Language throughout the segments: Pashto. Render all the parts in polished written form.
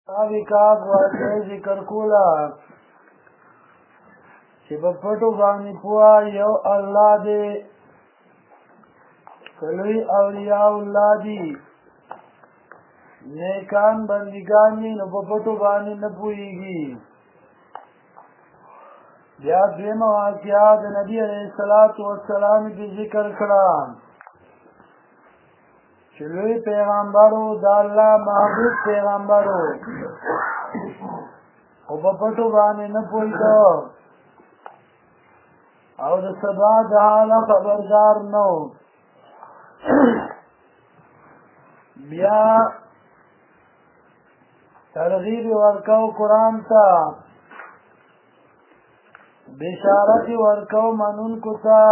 سابقات واقع ذکر کولا چې په پټو باندې پوها یو الله دی کلوی اولیاء الله دی نیکان بندگان دی نو په پټو باندې نه پوهیږي بیا دویمه واقعه د نبی علیه الصلاة والسلام کې ذکر کړه چې لوی پیغمبرو د الله محبوب پیغمبرو او په پټو باندې نه پوهېدو او د سبا د حاله خبردار نه و بیا ترغیب ورکو قرآن ته بشارت ورکو منونکو ته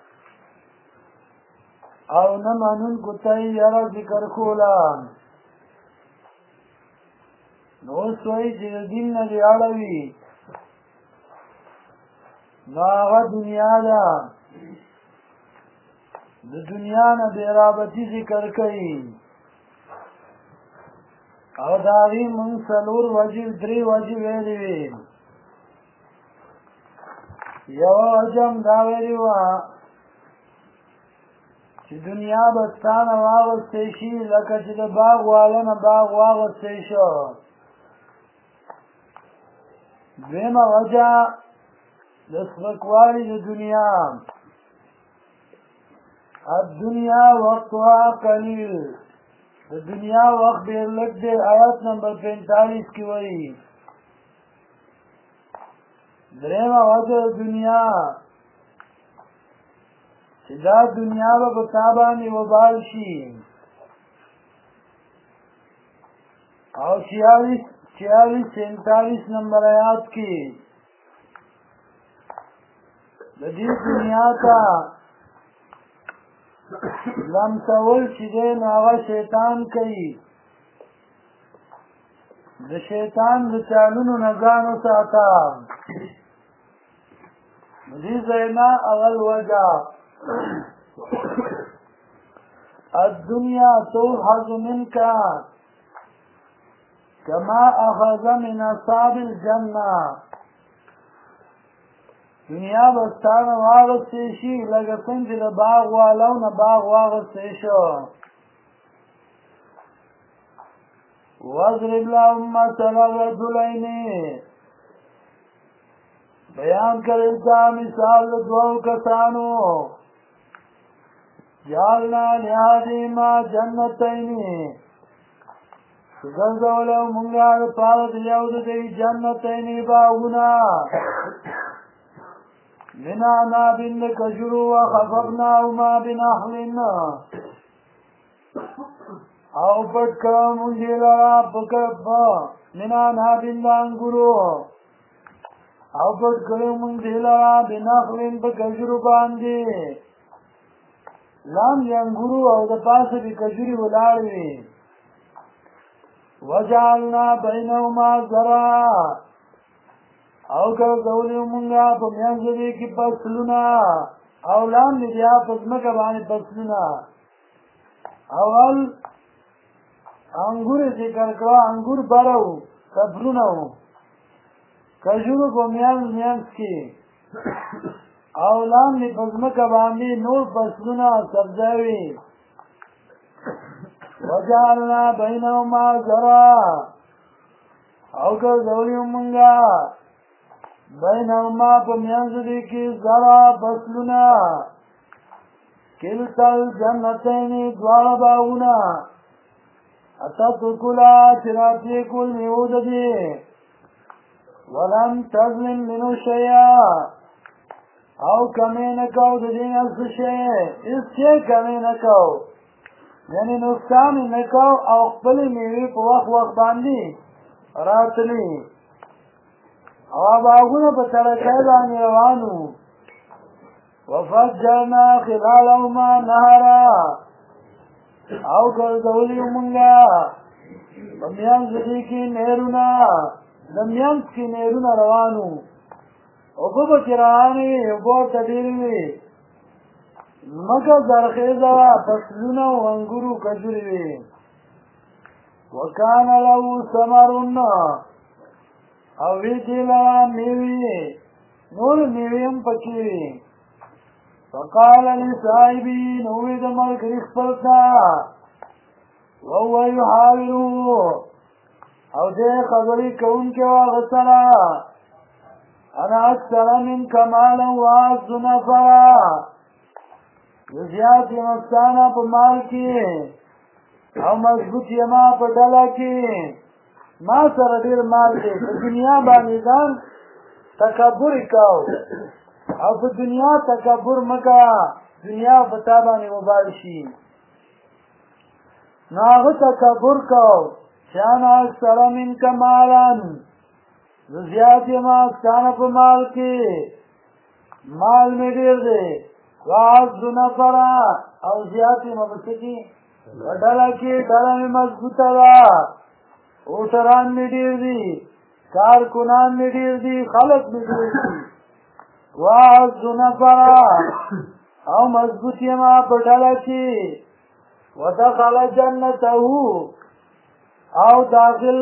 او نه منونکو ته یې یاره ذکر کوله نو اوس وایي چې د دین نه دې اړوي نو هغه دنیا ده د دنیا نه بې رابطي ذکر کوي او د هغې مونږ څلور وجې درې وجې ویلې وې یوه وجه هم دا ویلې وه چې دنیا به ستا نه واغوستی شي لکه چې د باغ واله نه باغ واغوستی شو دویمه وجه د سپکوالي د دنیا الدنیا وقتها قلیل د دنیا وقت ډېر لږ دی آیت نمبر 45 کې وایي درېیمه وجه د دنیا چې دا دنیا به په تا باندې وبال شي او 46-47 نمبر آیات کې د دې دنیا ته لمسول چې دی نو هغه شیطان کوي د شیطان د چالونو نه ځان وساته دې ځای نه اول وجه الدنیا تؤخذ منك كما أخذ من أصحاب الجنة دنیا بستانه واغستی شي لکه څنګه چې د باغ والو نه باغ واغستی شو واضرب لهم مثل الرجلین بیان کړی دا مثال د دوو کسانو جعلنا لأحدهما جنتین ګرځولو مونږه لپاره د یو د دوی جنتین باغونه من عناب کجرو وخففناهما بنخل او پټ کړه مونږ یې لرا من عناب انګورو او پټ کړه مونږ یې لرا بنخل په کجرو باندې لاندې انګورو او د پاسه د کجوري ولاړ وي وجعلنا بینهما زرعا او ګرځولي مونږه په میانځ کې فصلونه او لاندې بیا په ځمکه باندې فصلونه اول انګور ذکر کړه انګور بارو صبرونه وو کجورو په میانځ کې او لاندې په ځمکه باندې نور فصلونه سبزاوي وجعلنا بینهما زرعا او ګرځولي مونږه بینهما په میانځ کې زرع فصلونه کلتا الجنتین دواړه باغونه اتتکلا چې راتلې کول میوه د دې ولم تظلم منه شیئا او کمې نه کو د دې نه څه شی هېڅ شی کمې نه کو یعنې نقصان یې نه کو او خپلې میوې په وخت باندې راتلې او باغونه په سړکۍ باندې روان وو وفجرنا خلالهما نهرا او ګرځولي مونږه په میانځ کې نهرونه د میانځ کې نهرونه روان وو اوبه پکې روانې وې اوبه ورته ډېرې وې ځمکه زرخیزه وه فصلونه او انګورو کجورې وې وکان له ثمر او وی دی لرا میوی نور میوی هم پکې وي فقال لصاحبه نوې د ملګري خپل ته وهو يحاوره او دې خبرې کوونکي هغه سره انا اکثر منک مالا واعز نفرا زیات یم افسانه په مال کې او مضبوط یم په ډله کې ما سره ډېر مال دی په دنیا باندې ځان تکبر کوو او په دنیا تکبر مکه دنیا په تا باندې وبال شي نو هغه تکبر کوو چې انا اکثر منک مالا زیات یم افسانه په مال کې مال مې ډېر دی واعز نفرا او زیات یم په څه کې ډله کې ډله مې مضبوطه ده اوټران مې ډېر دي کارکنان مې ډېر دي خلک مې ډېر دي واعز نفرا او مضبوط یم په ډله کې ودخل جنته او داخل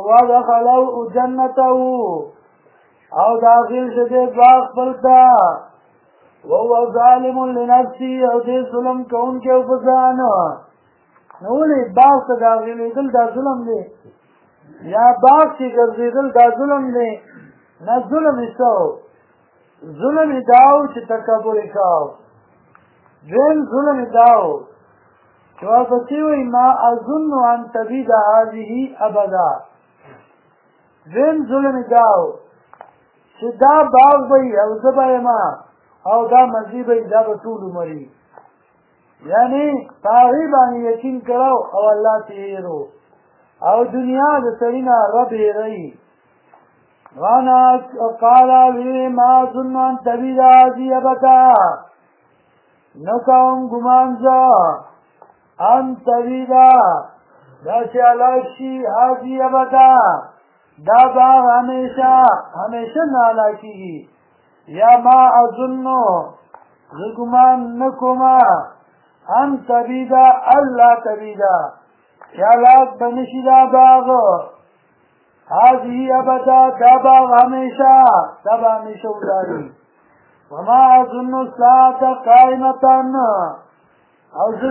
جنته او داخل شده باغ خپلتا وهو ظالم لنفسه او دې ظلم کوونکی او په ځان نو ولې باغ ته داخلېدل دا ظلم دی یا باغ چې ګرځېدل دا ظلم دی نه ظلم یې څه ظلم یې دا و چې تکبر یې کوو دویم ظلم یې دا و چې ورپسې وایي ما اظن ان تبید هذه ابدا دویم ظلم یې دا و چې دا باغ به وي او زه به یم او دا مزي به دا به ټول عمر وي یعنې په هغې باندې یقین کړو او الله ته هېرو او دنیا د سړي نه رب هېروي وانا قال وی ما اظن ان تبید هذه ابدا نه کوم ګمان زه ان تبیدا دا چې هلاک شي هذه ابدا دا باغ همیشه نه هلاکېږي یا ما اظنو زه ګمان نه کومه ان تبیدا الله تبیدا چې هلاک به نه شي دا باغ هذه ابدا دا باغ همیشه دا به همیشه ولاړي وما اظن الساعة قائمة او زه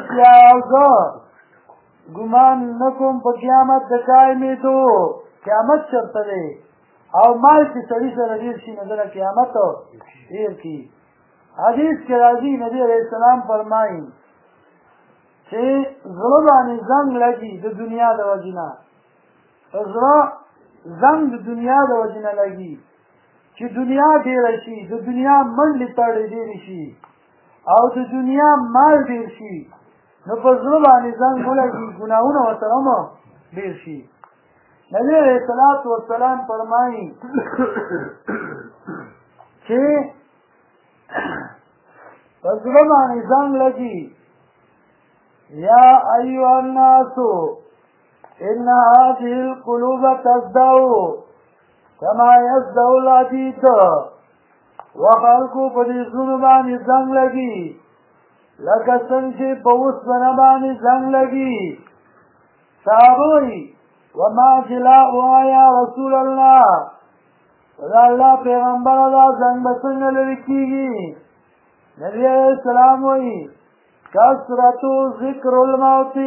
ګمان نه کوم په قیامت د قایمېدو قیامت چېرته دی او مال چې سړي سره ډېر شي نو دله قیامت ډېر کړي حدیث کې راځي نبي علیه السلام فرمایي چې زړه باندې زنګ لګي د دنیا د وجې نه زړه زنګ د دنیا د وجې نه لګي چې دنیا ډېره شي د دنیا منډې تړې ډېرې شي او د دنیا مال ډېر شي نو په زړه باندې زنګ ولګي ګناهونه ورسره هم ډېر شي نبي علیه الصلاة والسلام فرمایي چې په زړه باندې زنګ لګي یا ایها الناس ان هذه القلوب تصدع كما يصدع الحديد وخلقو په دې زړونو باندې زنګ لګي لکه څنګه چې په اوسپنه باندې زنګ لګي صحابه وایي وما جلاؤها یا رسول الله دا الله پیغمبر دا زنګ به څنګه لرې کېږي نبي علیه السلام وایي کثرت ذکر الموت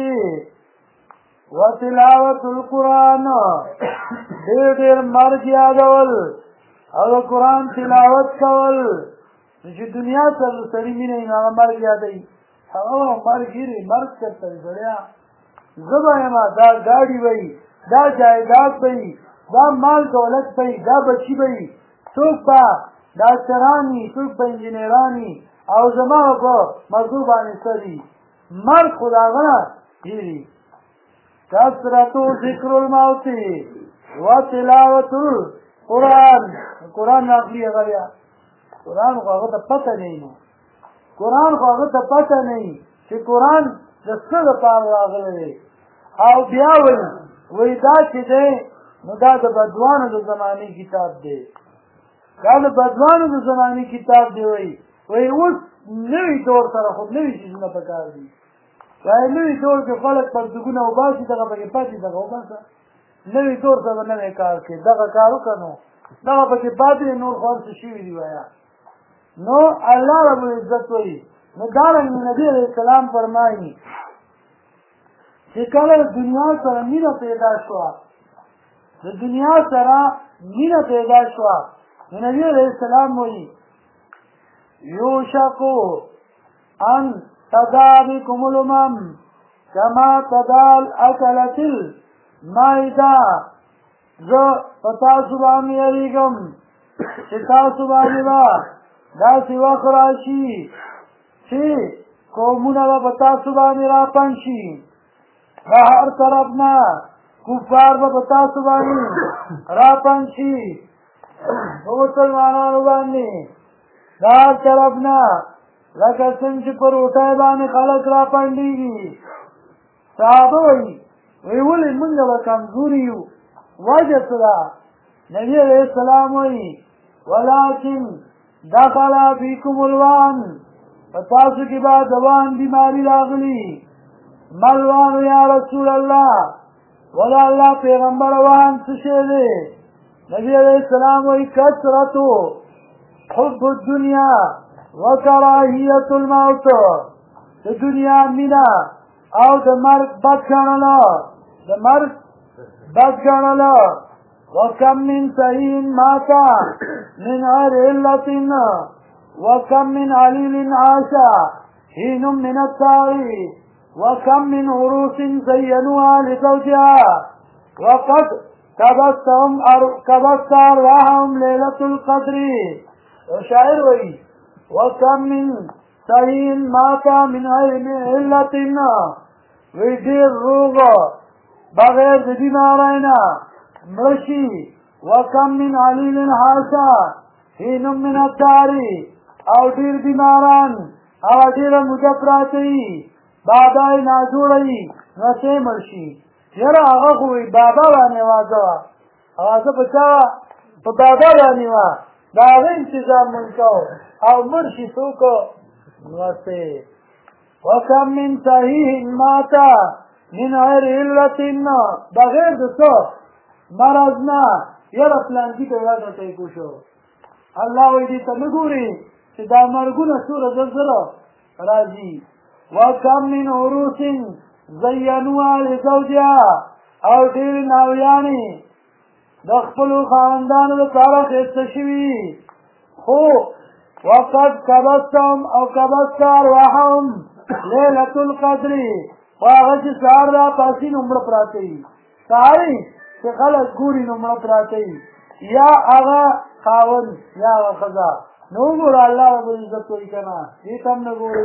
وتلاوت القرآن ډېر مرګ یادول او د قرآن تلاوت کول چې دنیا سره سړي مینه وي نو هغه مرګ یادوي هغه مرګ هیري مرګ چېرته وي سړیا زه به یم دا ګاډي به وي دا جایداد به وي دا مال دولت به وي دا بچي به وي څوک به ډاکټران وي څوک به انجینران وي او زما په مزدور باندې څه دي مرګ خو د هغه نه هیري کثرت ذکر الموت وتلاوت القرآن قرآن ناقلی هغه بیا قرآن خو هغه ته پته نه وي قرآن خو هغه ته پته نه وي چې قرآن د څه لپاره راغلی دی او بیا وایي دا چې دی نو دا د بدوانو د زمانې کتاب دی دا د بدوانو د زمانې کتاب دی وایي اوس نوي دور سره خو نوي څیزونه پکار دي وایي نوي دور کې خلک پرتګونه وباسي دغه پکې پاتې دغه وباسه نوي دور سره نوی کار کوي دغه کار وکړه نو دغه پکې پاتې نور خو څه شوي دي وایه نو الله رب العزت وایي نو دارنګې نبي علیه السلام فرمایي چې کله دنیا سره مینه پیدا شوه د دنیا سره مینه پیدا شوه نو نبي علیه السلام وایي یوشکو ان تدا بکم الامم کما تدال اکلت المائده زه په تاسو باندې یریږم چې تاسو باندې به داسې وخت راشي چې قومونه به په تاسو باندې راپن شي د هر طرف نه کفار به په تاسو باندې راپن شي په مسلمانانو باندې د هر طرف نه لکه څنګه چې په روټۍ باندې خلک راپنډېږي صحابه وایي ولې موږ به کمزوري یو وجه څه ده نبي علیه السلام وایي ولکن دخل فیکم الوان په تاسو کې به د وان بیماري راغلي ملوان یا رسول الله ولا الله پیغمبر وان څه شی دی نبي علیه السلام وایي کثرتو حب الدنیا وکراهیت الموت د دنیا مینا او د مرګ بد ګڼلو د مرګ بد ګڼلو وکم من صحیح مات من غیر علة وکم من علیل عاش حین من التاریخ وكم من عروس زينوها لزوجها وقد كبست أرواحهم ليلة القدر شاعر وي وكم من صحيح مات من علة ويدير روغ بغير بیمارینا مرشي وكم من عليل حاشا حين من التاریخ او دیر بیماران او دیر مجفراتی بابای ناجوړی نسې مرشي یاره هغه خو بابا باندې واځه هغه په چا په بابا باندې وا دا هغه انتظام مونږ کوو او مرشي څوک نسې وکم من صحیح مات من غیر علة بغیر د څه مرض نه یاره پلانکي ته یاده کوي پوښو الله وایي دې ته نه ګوري چې دا مرګونه څومره زلزله راځي وكم من عروس زينوها لزوجها او دیر ناویانی د خپلو خاوندانو لپاره ښایسته شوي خو وقد کبستهم او کبست ارواحهم لیلة القدر خو هغه چې سهار راپاڅي نو مړه پراته وي سهارې چې خلک ګوري نو مړه پراته وي یا هغه خاوند یا هغه ښځه نو وګوره الله رب العزت وایي که نه دې ته هم نه ګورئ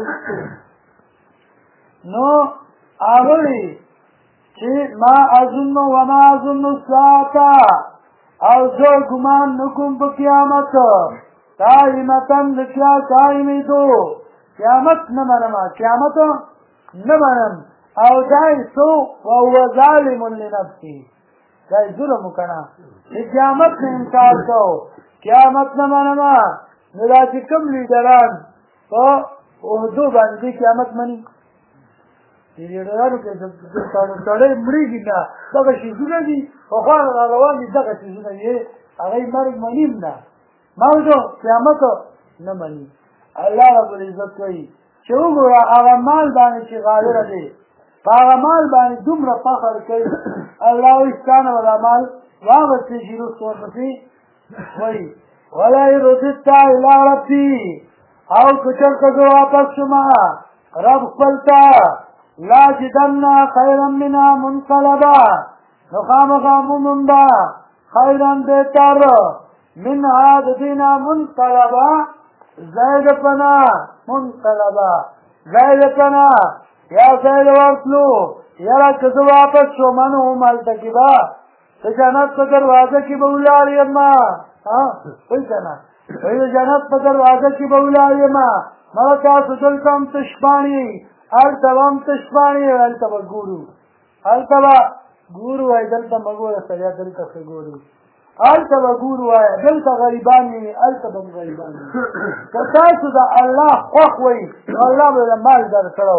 نو آغلی چی ما اظن و ما اظن الساعتا او زو گمان نکم پا قیامت قائمتن لکیا قائمی دو قیامت نمانم قیامت نمانم او دای سو و هو ظالم لنفسی دای ظلم کنا قیامت نے انکار کو قیامت نمانم ندا چی کم لیدران تو اهدو باندی قیامت منی لیډرانو کې سړی مړېږي نه دغه شیزونه دي پخوا روان دي دغه شیزونه یې هغه یې مرګ منیم نه موض قیامت نه مني الله رب العزت وایي چې وګوره هغه مال باندې چې غالره دی په هغه مال باندې دومره فخر کوي الله وایي ستا نه ولا مال واغستې شي رسته ورپسې وایي ولئن رددت الی ربي او که چېرته زه واپس شومه رب خپل ته لا جدنا خیرا منها منقلبا نخامخا ممنبا خیرا بہتر منها ددینا منقلبا زید پنا منقلبا زید پنا یا زید ورسلو یرا کسو واپس شو منو مالتکبا جنت پر دروازه کی بولاری اما کوئی کنا جنت پر دروازه کی بولاری اما مرتا سدلتم تشبانی التبام تشبانی التبا گورو التبا گورو ہے دلتا مگورا سریا دلتا سے گورو التبا گورو ہے دلتا غریبانی التبا غریبانی کتاسو دا اللہ خوخ وی اللہ بلا مال در کرو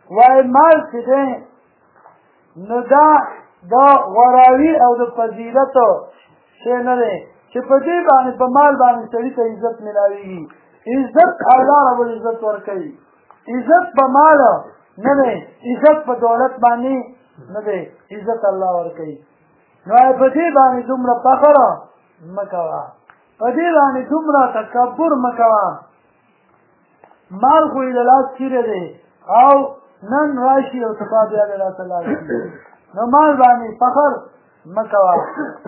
وایي مال چې دی نو دا د غوراوي او د فضیلتو شی نه دی چې په دې باندې په مال باندې سړي ته عزت ملاویږي عزت الله رب العزت ورکوي عزت په مال نه دی عزت په دولت باندې نه دی عزت الله ورکوي نو په دې باندې دومره فخر مه کوه په دې باندې دومره تکبر مه کوه مال خو یې د لاس چیرې دی او نن راشي او سبا بیا د لاسه لاړ شي نو مال باندې فخر مه کوه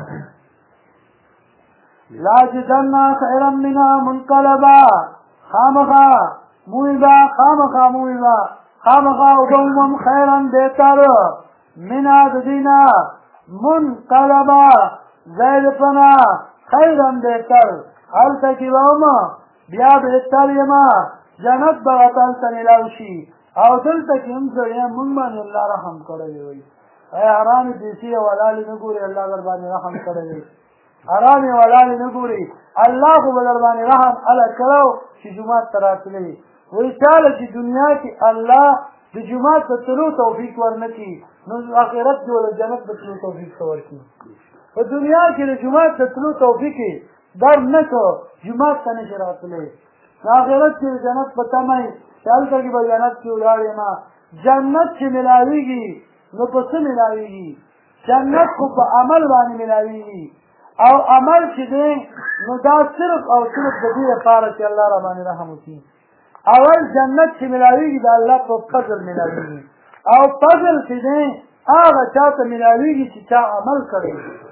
لاجدن خیرا منها منقلبا خامخا مویبا خامخا وبومم خیرا بهتر منها د دینا منقلبا زید پنا خیرا بهتر هلته کې وم بیا بهتر یما جنت به هلته میلاو شي او دلته کې هم زړیا مونږ باندې الله رحم کړی وي ای حرامې پیسې او حلالې نه ګورې الله در باندې رحم کړی وي حرامې حلالې نه ګورې الله خو به در باندې رحم هله کړو چې جومات ته راتلې وایي چاله چې دنیا کې الله د جومات ته تلو توفیق ورنه کړي نو آخرت کې وله جنت ته تلو توفیق ته ورکړي په دنیا کې د جومات ته تلو توفیق یې در نه کړو جومات ته نشي راتلی آخرت کې د جنت په تمه یې چې هلته کې به جنت کې ولاړ یم جنت چې ملاویږي نو په څه ملاویږي جنت خو په عمل باندې ملاویږي او عمل چې دی نو دا صرف او صرف د دې لپاره چې الله را باندې رحم وکړي اول جنت چې ملاویږي د الله په فضل ملاویږي او فضل چې دی هغه چا ته ملاویږي چې چا عمل کړی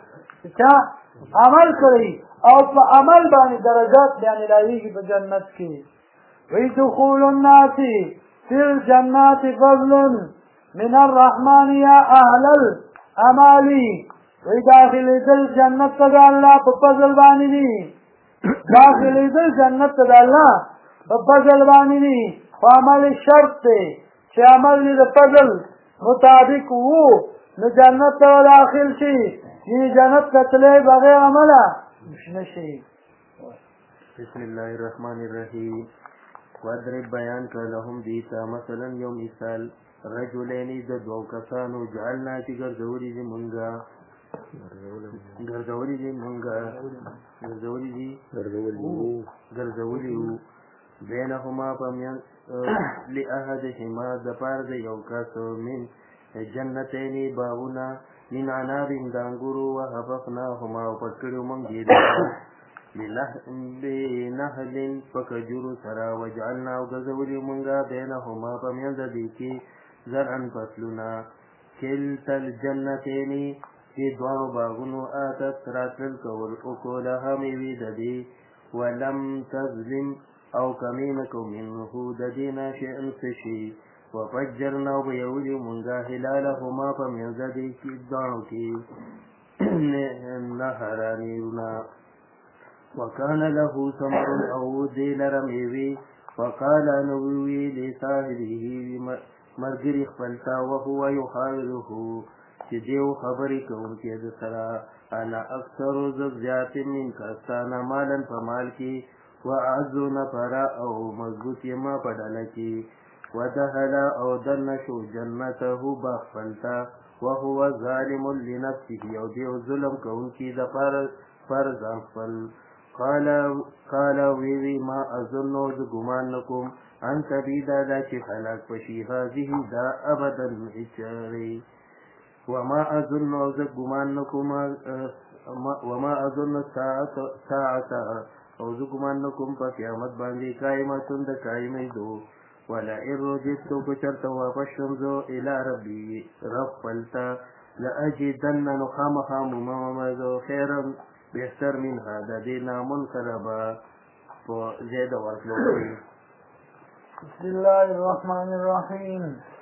او په عمل باندې درجات بیا ملاویږي په جنت کې وی دخول الناس فی الجنات فضل من الرحمن یا اهل الامالی وی داخلی دل جنت تا دا اللہ پا فضل بانی دی داخلی دل جنت تا دا اللہ پا فضل بانی دی و عمل شرط تے چه عمل دی دا فضل مطابق وو نو جنت تا داخل شی یعنی جنت کتلے بغیر عملہ نشی بسم اللہ الرحمن الرحیم وادرب بیان کر لهم دیتا مثلا یو مثال رجلینی د دو کسانو جعلنا چی گرزوری دی منگا گرزولی بینهما پمین لأحدهما دپار د یو کس من جنتینی باغونا من عناب دانگورو وحففناهما وپتکڑو منگی بنهل فکجورو سرا وجعلنا وگرزولی منگا بینهما پمین دیکی زرعن فصلنا کلتا الجنتینی دی دوانو باغونو آتت راتل کول اکولها میوی ددی ولم تظلم او کمینکو منه ددینا شئن سشی وفجرنا بیولی منگا حلالهما پمینزدی کی دوانو کی نهرانیونا وکان له ثمر او دی لرمیوی وقال نووی لصاحبه مرګري خپلتا وهو يحاوره چې دیو خبرې کوونکې د سره انا اکثر زیات من کستانا مالن په مال کې واعز نفرا او مضبوط یما په ډله کې ودخل او دنشو جنته بخپلتا وهو ظالم لنفسه او دیو ظلم کوونکې د فرزان خپل قال وی ما اظن ګمان نکوم ان تبیدا دا چې خلاق پشي هذه دا ابدا اچري وما اظن ګمان نکوم وما اظن ساعه او ګمان نکوم په قیامت باندې قائمتون د قائمې دو ولا ارجت بچرت واپشم زو الى ربي رب فلتا لاجدن نخامخا ممازو خيرا بهتر من هذا دینا منقلبا زید ورکلو بسم الله الرحمن الرحیم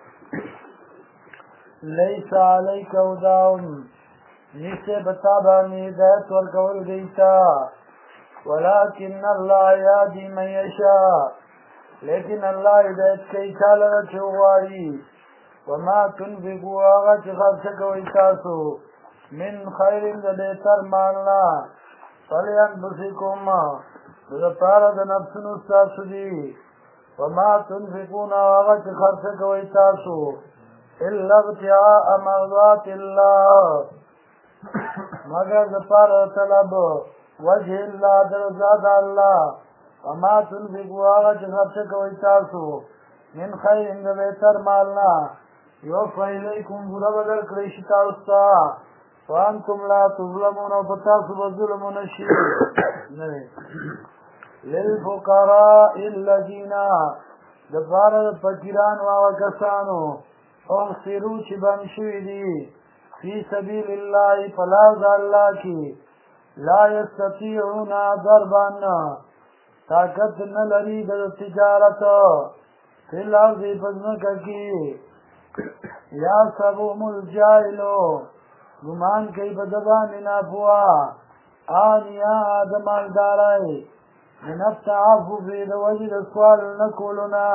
لیس علیک هداهم نیسے بتابانی ہدایت ورکول دیتا ولكن الله یهدی من یشاء لیکن اللہ ہدایت کئی چالا چواری وما تنفقوا آغا چی خرچ کوئی تاسو من خیر د بهتر مالنا فلینفسکم د پاره د نفسونو ستاسو دي وما تنفقون وغت خرچ کوي تاسو الا ابتغاء مرضات الله مگر دپار طلب وجه الله درزاد الله وما تنفقوا وغت خرچ کوي تاسو من خیر د بهتر مالنا یوفى الیکم پورا بدل کړی شي تاسو ته وانتم لا تظلمون فتاسو بظلم نشي للفقراء الذين دفار فقیران وکسانو احصروا چې بند شوي دي فی سبیل الله فلاذ الله کی لا یستطيعون ضربا طاقت نه لري د تجارت فی الارض پزمکه کی یا سبهم الجاهلو گمان کئی بدبان نافوا آنیا آدمالدارائی من التعفف د وجد سوال نکولنا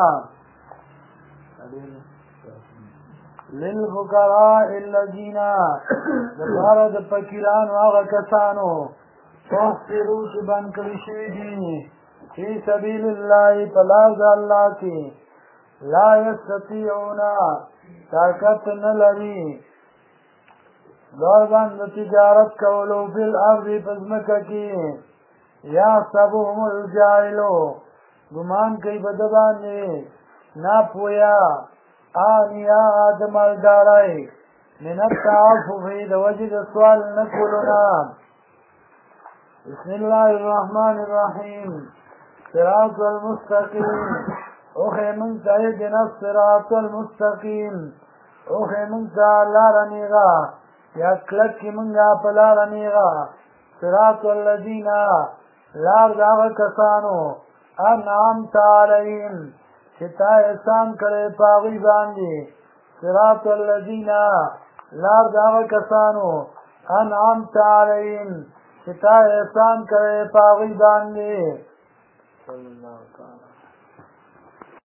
للفقراء الذين دپاره د فقیرانو هغه کسانو تحصروا چې بند کړي شوي دي فی سبیل الله په لار د الله کې لا یستطیعون طاقت نه لري ضربان د تجارت کولو فی الارض پزمکه کې یا سبهم الجاهلو گمان کوي په ده باندې ناپویا آنیا آدمالدارای من التعفف د وجه د سوال نه کولونه بسم الله الرحمن الرحیم صراط المستقیم اوخی منتا اهدنا الصراط المستقیم اوخی منتا لار نیغا یا کلک کی منگا پلار نیغا صراط الذین لار داغ کسانو انعمت علیہم چتا احسان کرے پاغی باندی صراط الذین لار داغ کسانو انعمت علیہم چتا احسان کرے پاغی باندی صلی اللہ تعالی